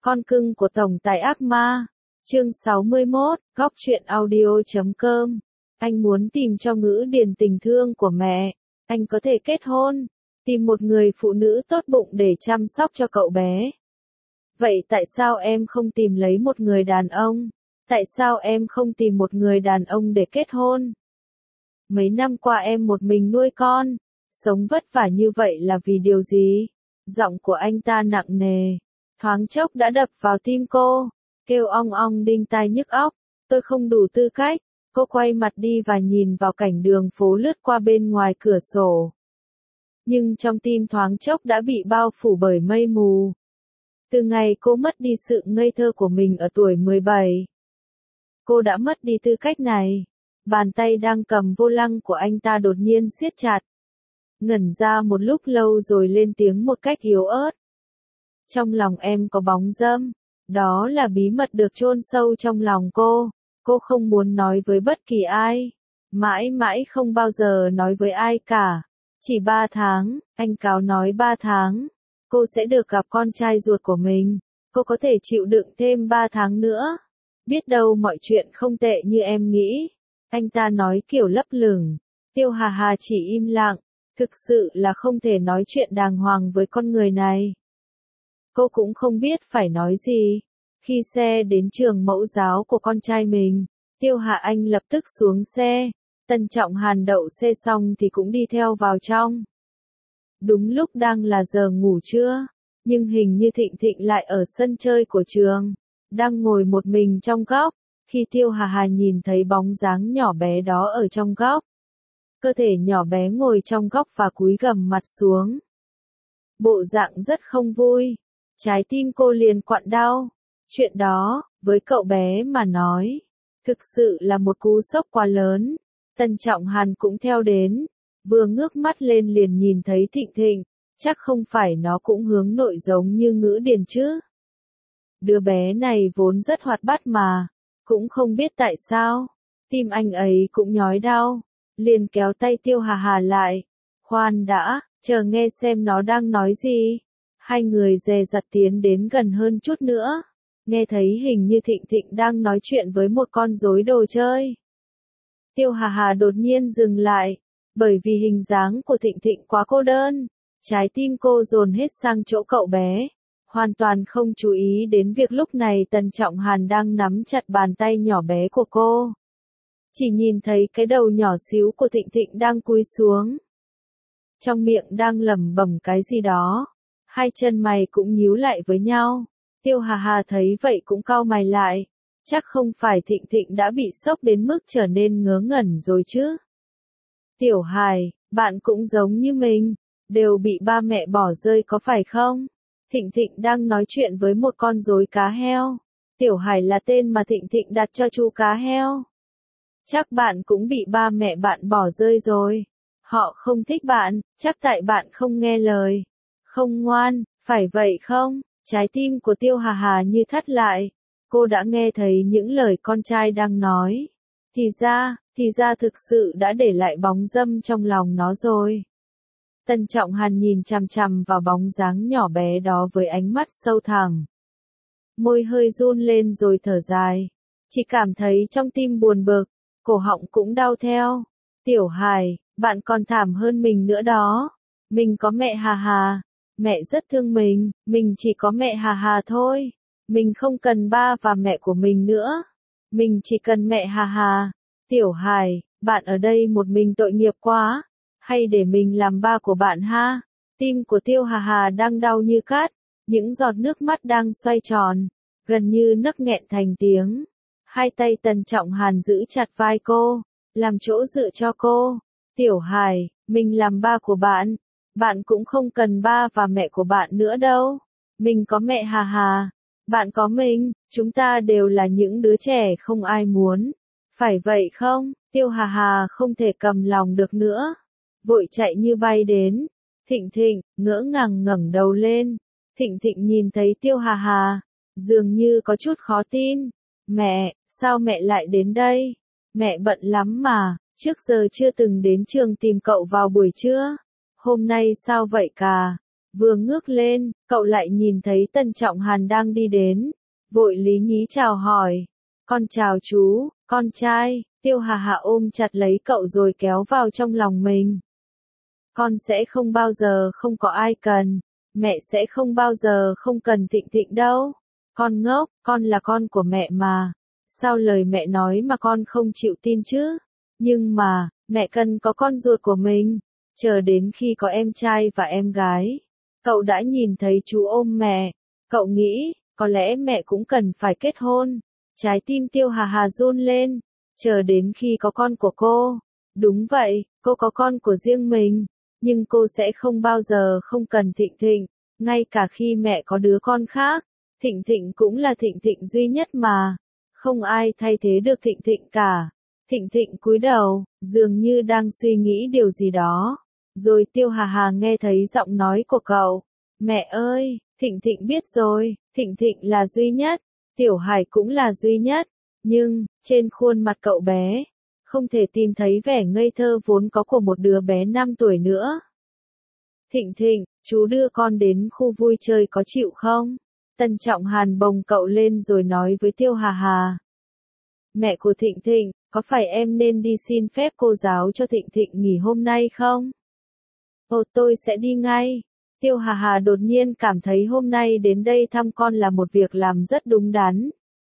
Con cưng của tổng tài ác ma. Chương 61, Góc truyện audio.com. Anh muốn tìm cho Ngữ Điền tình thương của mẹ. Anh có thể kết hôn, tìm một người phụ nữ tốt bụng để chăm sóc cho cậu bé. Vậy tại sao em không tìm lấy một người đàn ông? Tại sao em không tìm một người đàn ông để kết hôn? Mấy năm qua em một mình nuôi con, sống vất vả như vậy là vì điều gì? Giọng của anh ta nặng nề, thoáng chốc đã đập vào tim cô, kêu ong ong đinh tai nhức óc. Tôi không đủ tư cách. Cô quay mặt đi và nhìn vào cảnh đường phố lướt qua bên ngoài cửa sổ. Nhưng trong tim thoáng chốc đã bị bao phủ bởi mây mù. Từ ngày cô mất đi sự ngây thơ của mình ở tuổi 17, cô đã mất đi tư cách này. Bàn tay đang cầm vô lăng của anh ta đột nhiên siết chặt. Ngẩn ra một lúc lâu rồi lên tiếng một cách yếu ớt. Trong lòng em có bóng dâm. Đó là bí mật được chôn sâu trong lòng cô. Cô không muốn nói với bất kỳ ai. Mãi mãi không bao giờ nói với ai cả. Chỉ 3 tháng, anh cáo nói 3 tháng. Cô sẽ được gặp con trai ruột của mình. Cô có thể chịu đựng thêm 3 tháng nữa. Biết đâu mọi chuyện không tệ như em nghĩ. Anh ta nói kiểu lấp lửng. Tiêu Hà Hà chỉ im lặng. Thực sự là không thể nói chuyện đàng hoàng với con người này. Cô cũng không biết phải nói gì. Khi xe đến trường mẫu giáo của con trai mình, Tiêu Hạ Anh lập tức xuống xe. Tân Trọng Hàn đậu xe xong thì cũng đi theo vào trong. Đúng lúc đang là giờ ngủ trưa, nhưng hình như Thịnh Thịnh lại ở sân chơi của trường, đang ngồi một mình trong góc. Khi Tiêu Hà Hà nhìn thấy bóng dáng nhỏ bé đó ở trong góc, cơ thể nhỏ bé ngồi trong góc và cúi gằm mặt xuống. Bộ dạng rất không vui, trái tim cô liền quặn đau. Chuyện đó, với cậu bé mà nói, thực sự là một cú sốc quá lớn. Tân Trọng Hàn cũng theo đến, vừa ngước mắt lên liền nhìn thấy Thịnh Thịnh, chắc không phải nó cũng hướng nội giống như Ngữ Điền chứ. Đứa bé này vốn rất hoạt bát mà, cũng không biết tại sao, tim anh ấy cũng nhói đau, liền kéo tay Tiêu Hà Hà lại. Khoan đã, chờ nghe xem nó đang nói gì. Hai người dè dặt tiến đến gần hơn chút nữa. Nghe thấy hình như Thịnh Thịnh đang nói chuyện với một con rối đồ chơi. Tiêu Hà Hà đột nhiên dừng lại, bởi vì hình dáng của Thịnh Thịnh quá cô đơn. Trái tim cô dồn hết sang chỗ cậu bé, hoàn toàn không chú ý đến việc lúc này Tân Trọng Hàn đang nắm chặt bàn tay nhỏ bé của cô. Chỉ nhìn thấy cái đầu nhỏ xíu của Thịnh Thịnh đang cúi xuống, trong miệng đang lẩm bẩm cái gì đó. Hai chân mày cũng nhíu lại với nhau. Tiêu Hà Hà thấy vậy cũng cau mày lại. Chắc không phải Thịnh Thịnh đã bị sốc đến mức trở nên ngớ ngẩn rồi chứ. Tiểu Hài, bạn cũng giống như mình, đều bị ba mẹ bỏ rơi có phải không? Thịnh Thịnh đang nói chuyện với một con rối cá heo. Tiểu Hải là tên mà Thịnh Thịnh đặt cho chú cá heo. Chắc bạn cũng bị ba mẹ bạn bỏ rơi rồi. Họ không thích bạn, chắc tại bạn không nghe lời, không ngoan, phải vậy không? Trái tim của Tiêu Hà Hà như thắt lại. Cô đã nghe thấy những lời con trai đang nói. Thì ra thực sự đã để lại bóng dâm trong lòng nó rồi. Tân Trọng Hàn nhìn chằm chằm vào bóng dáng nhỏ bé đó với ánh mắt sâu thẳm. Môi hơi run lên rồi thở dài. Chỉ cảm thấy trong tim buồn bực, cổ họng cũng đau theo. Tiểu Hải, bạn còn thảm hơn mình nữa đó. Mình có mẹ Hà Hà. Mẹ rất thương mình chỉ có mẹ Hà Hà thôi. Mình không cần ba và mẹ của mình nữa. Mình chỉ cần mẹ Hà Hà. Tiểu Hải, bạn ở đây một mình tội nghiệp quá. Hay để mình làm ba của bạn ha? Tim của Tiêu Hà Hà đang đau như cát. Những giọt nước mắt đang xoay tròn, gần như nấc nghẹn thành tiếng. Hai tay Tân Trọng Hàn giữ chặt vai cô, làm chỗ dựa cho cô. Tiểu Hải, mình làm ba của bạn. Bạn cũng không cần ba và mẹ của bạn nữa đâu. Mình có mẹ Hà Hà. Bạn có mình. Chúng ta đều là những đứa trẻ không ai muốn. Phải vậy không? Tiêu Hà Hà không thể cầm lòng được nữa. Vội chạy như bay đến. Thịnh Thịnh, ngỡ ngàng ngẩng đầu lên. Thịnh Thịnh nhìn thấy Tiêu Hà Hà, dường như có chút khó tin. Mẹ, sao mẹ lại đến đây? Mẹ bận lắm mà, trước giờ chưa từng đến trường tìm cậu vào buổi trưa. Hôm nay sao vậy cả? Vừa ngước lên, cậu lại nhìn thấy Tần Trọng Hàn đang đi đến. Vội lý nhí chào hỏi. Con chào chú, con trai. Tiêu Hà Hà ôm chặt lấy cậu rồi kéo vào trong lòng mình. Con sẽ không bao giờ không có ai cần. Mẹ sẽ không bao giờ không cần Thịnh Thịnh đâu. Con ngốc, con là con của mẹ mà. Sao lời mẹ nói mà con không chịu tin chứ? Nhưng mà, mẹ cần có con ruột của mình. Chờ đến khi có em trai và em gái. Cậu đã nhìn thấy chú ôm mẹ. Cậu nghĩ, có lẽ mẹ cũng cần phải kết hôn. Trái tim Tiêu Hà Hà run lên. Chờ đến khi có con của cô. Đúng vậy, cô có con của riêng mình. Nhưng cô sẽ không bao giờ không cần Thịnh Thịnh. Ngay cả khi mẹ có đứa con khác. Thịnh Thịnh cũng là Thịnh Thịnh duy nhất mà. Không ai thay thế được Thịnh Thịnh cả. Thịnh Thịnh cúi đầu, dường như đang suy nghĩ điều gì đó. Rồi Tiêu Hà Hà nghe thấy giọng nói của cậu. Mẹ ơi, Thịnh Thịnh biết rồi, Thịnh Thịnh là duy nhất. Tiểu Hải cũng là duy nhất. Nhưng, trên khuôn mặt cậu bé, không thể tìm thấy vẻ ngây thơ vốn có của một đứa bé 5 tuổi nữa. Thịnh Thịnh, chú đưa con đến khu vui chơi có chịu không? Tần Trọng Hàn bồng cậu lên rồi nói với Tiêu Hà Hà. Mẹ của Thịnh Thịnh, có phải em nên đi xin phép cô giáo cho Thịnh Thịnh nghỉ hôm nay không? Ồ, tôi sẽ đi ngay. Tiêu Hà Hà đột nhiên cảm thấy hôm nay đến đây thăm con là một việc làm rất đúng đắn.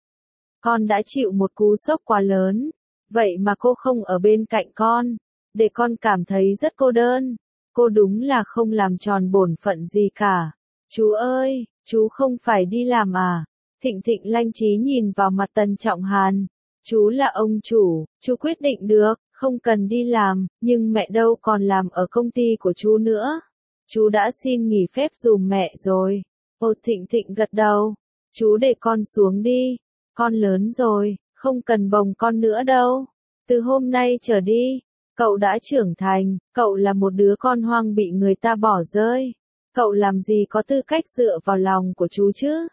Con đã chịu một cú sốc quá lớn. Vậy mà cô không ở bên cạnh con. Để con cảm thấy rất cô đơn. Cô đúng là không làm tròn bổn phận gì cả. Chú ơi, chú không phải đi làm à? Thịnh Thịnh lanh trí nhìn vào mặt Tần Trọng Hàn. Chú là ông chủ, chú quyết định được, không cần đi làm, nhưng mẹ đâu còn làm ở công ty của chú nữa. Chú đã xin nghỉ phép dùm mẹ rồi. Ồ, Thịnh Thịnh gật đầu. Chú để con xuống đi. Con lớn rồi, không cần bồng con nữa đâu. Từ hôm nay trở đi, cậu đã trưởng thành, cậu là một đứa con hoang bị người ta bỏ rơi. Cậu làm gì có tư cách dựa vào lòng của chú chứ?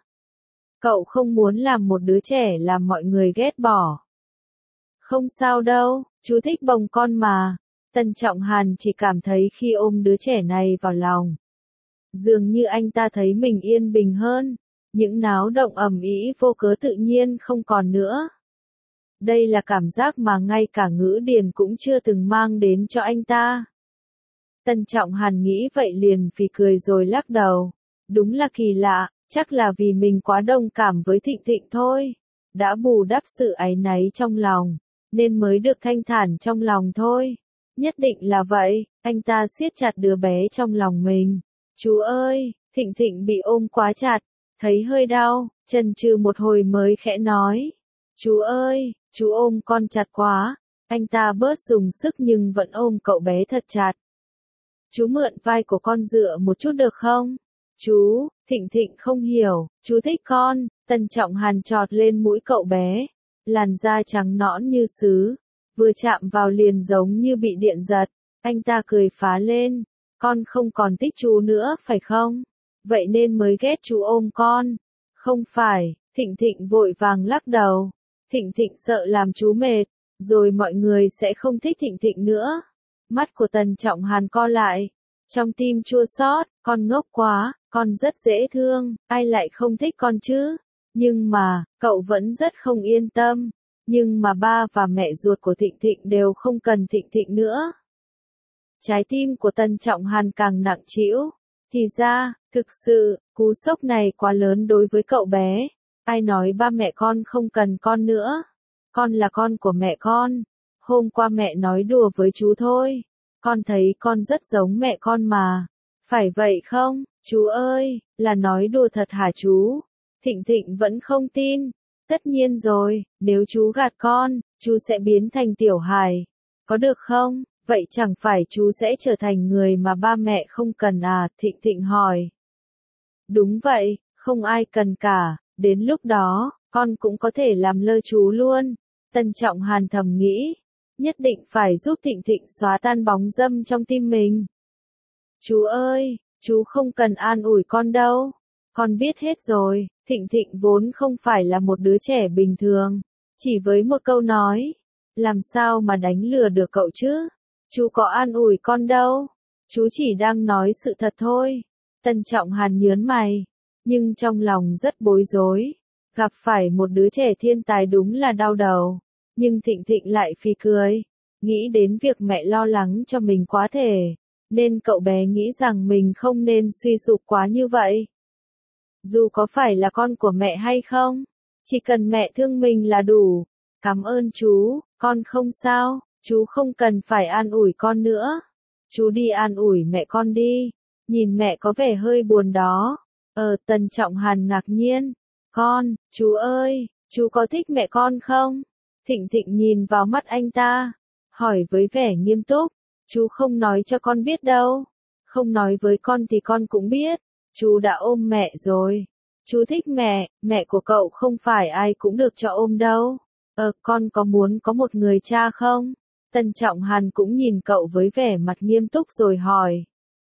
Cậu không muốn làm một đứa trẻ làm mọi người ghét bỏ. Không sao đâu, chú thích bồng con mà. Tần Trọng Hàn chỉ cảm thấy khi ôm đứa trẻ này vào lòng. Dường như anh ta thấy mình yên bình hơn. Những náo động ầm ĩ vô cớ tự nhiên không còn nữa. Đây là cảm giác mà ngay cả Ngữ Điền cũng chưa từng mang đến cho anh ta. Tần Trọng Hàn nghĩ vậy liền phì cười rồi lắc đầu. Đúng là kỳ lạ, chắc là vì mình quá đồng cảm với Thịnh Thịnh thôi. Đã bù đắp sự áy náy trong lòng, nên mới được thanh thản trong lòng thôi. Nhất định là vậy, anh ta siết chặt đứa bé trong lòng mình. Chú ơi, Thịnh Thịnh bị ôm quá chặt, thấy hơi đau, chần chừ một hồi mới khẽ nói. Chú ơi, chú ôm con chặt quá. Anh ta bớt dùng sức nhưng vẫn ôm cậu bé thật chặt. Chú mượn vai của con dựa một chút được không? Chú, Thịnh Thịnh không hiểu, chú thích con. Tần Trọng Hàn chọt lên mũi cậu bé. Làn da trắng nõn như sứ. Vừa chạm vào liền giống như bị điện giật. Anh ta cười phá lên. Con không còn thích chú nữa phải không? Vậy nên mới ghét chú ôm con. Không phải, Thịnh Thịnh vội vàng lắc đầu. Thịnh Thịnh sợ làm chú mệt, rồi mọi người sẽ không thích Thịnh Thịnh nữa. Mắt của Tần Trọng Hàn co lại. Trong tim chua xót, con ngốc quá, con rất dễ thương, ai lại không thích con chứ? Nhưng mà, cậu vẫn rất không yên tâm. Nhưng mà ba và mẹ ruột của Thịnh Thịnh đều không cần Thịnh Thịnh nữa. Trái tim của Tần Trọng Hàn càng nặng trĩu. Thì ra, thực sự, cú sốc này quá lớn đối với cậu bé. Ai nói ba mẹ con không cần con nữa? Con là con của mẹ con. Hôm qua mẹ nói đùa với chú thôi. Con thấy con rất giống mẹ con mà. Phải vậy không, chú ơi, là nói đùa thật hả chú? Thịnh Thịnh vẫn không tin. Tất nhiên rồi, nếu chú gạt con, chú sẽ biến thành Tiểu Hải. Có được không? Vậy chẳng phải chú sẽ trở thành người mà ba mẹ không cần à? Thịnh Thịnh hỏi. Đúng vậy, không ai cần cả. Đến lúc đó, con cũng có thể làm lơ chú luôn. Tần Trọng Hàn thầm nghĩ. Nhất định phải giúp Thịnh Thịnh xóa tan bóng dâm trong tim mình. Chú ơi, chú không cần an ủi con đâu. Con biết hết rồi, Thịnh Thịnh vốn không phải là một đứa trẻ bình thường. Chỉ với một câu nói, làm sao mà đánh lừa được cậu chứ? Chú có an ủi con đâu. Chú chỉ đang nói sự thật thôi. Tân Trọng Hàn nhớn mày, nhưng trong lòng rất bối rối. Gặp phải một đứa trẻ thiên tài đúng là đau đầu. Nhưng Thịnh Thịnh lại phì cười. Nghĩ đến việc mẹ lo lắng cho mình quá thể. Nên cậu bé nghĩ rằng mình không nên suy sụp quá như vậy. Dù có phải là con của mẹ hay không, chỉ cần mẹ thương mình là đủ. Cảm ơn chú, con không sao, chú không cần phải an ủi con nữa. Chú đi an ủi mẹ con đi. Nhìn mẹ có vẻ hơi buồn đó. Tân Trọng Hàn ngạc nhiên. Chú ơi, chú có thích mẹ con không? Thịnh Thịnh nhìn vào mắt anh ta, hỏi với vẻ nghiêm túc. Chú không nói cho con biết đâu. Không nói với con thì con cũng biết. Chú đã ôm mẹ rồi. Chú thích mẹ, mẹ của cậu không phải ai cũng được cho ôm đâu. Con có muốn có một người cha không? Tân Trọng Hàn cũng nhìn cậu với vẻ mặt nghiêm túc rồi hỏi.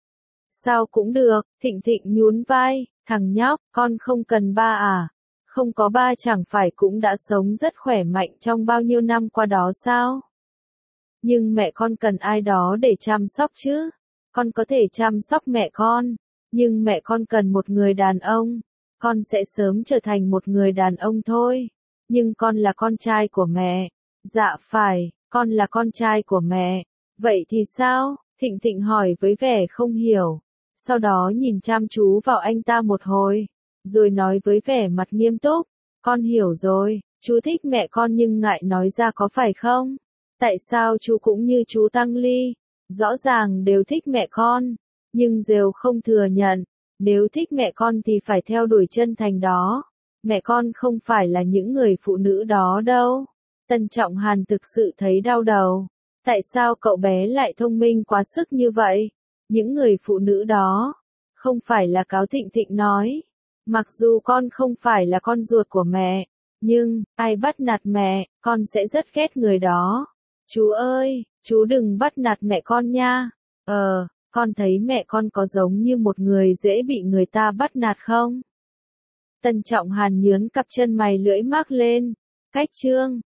Sao cũng được, Thịnh Thịnh nhún vai, thằng nhóc, con không cần ba à? Không có ba chẳng phải cũng đã sống rất khỏe mạnh trong bao nhiêu năm qua đó sao? Nhưng mẹ con cần ai đó để chăm sóc chứ. Con có thể chăm sóc mẹ con, nhưng mẹ con cần một người đàn ông. Con sẽ sớm trở thành một người đàn ông thôi. Nhưng con là con trai của mẹ. Dạ phải, con là con trai của mẹ. Vậy thì sao? Thịnh Thịnh hỏi với vẻ không hiểu. Sau đó nhìn chăm chú vào anh ta một hồi. Rồi nói với vẻ mặt nghiêm túc. Con hiểu rồi, chú thích mẹ con nhưng ngại nói ra có phải không? Tại sao chú cũng như chú Tăng Ly? Rõ ràng đều thích mẹ con. Nhưng đều không thừa nhận. Nếu thích mẹ con thì phải theo đuổi chân thành đó. Mẹ con không phải là những người phụ nữ đó đâu. Tân Trọng Hàn thực sự thấy đau đầu. Tại sao cậu bé lại thông minh quá sức như vậy? Những người phụ nữ đó, không phải là Cáo Thịnh Thịnh nói. Mặc dù con không phải là con ruột của mẹ, nhưng, ai bắt nạt mẹ, con sẽ rất ghét người đó. Chú ơi, chú đừng bắt nạt mẹ con nha. Con thấy mẹ con có giống như một người dễ bị người ta bắt nạt không? Tân Trọng Hàn nhớn cặp chân mày lưỡi mắc lên. Cách chương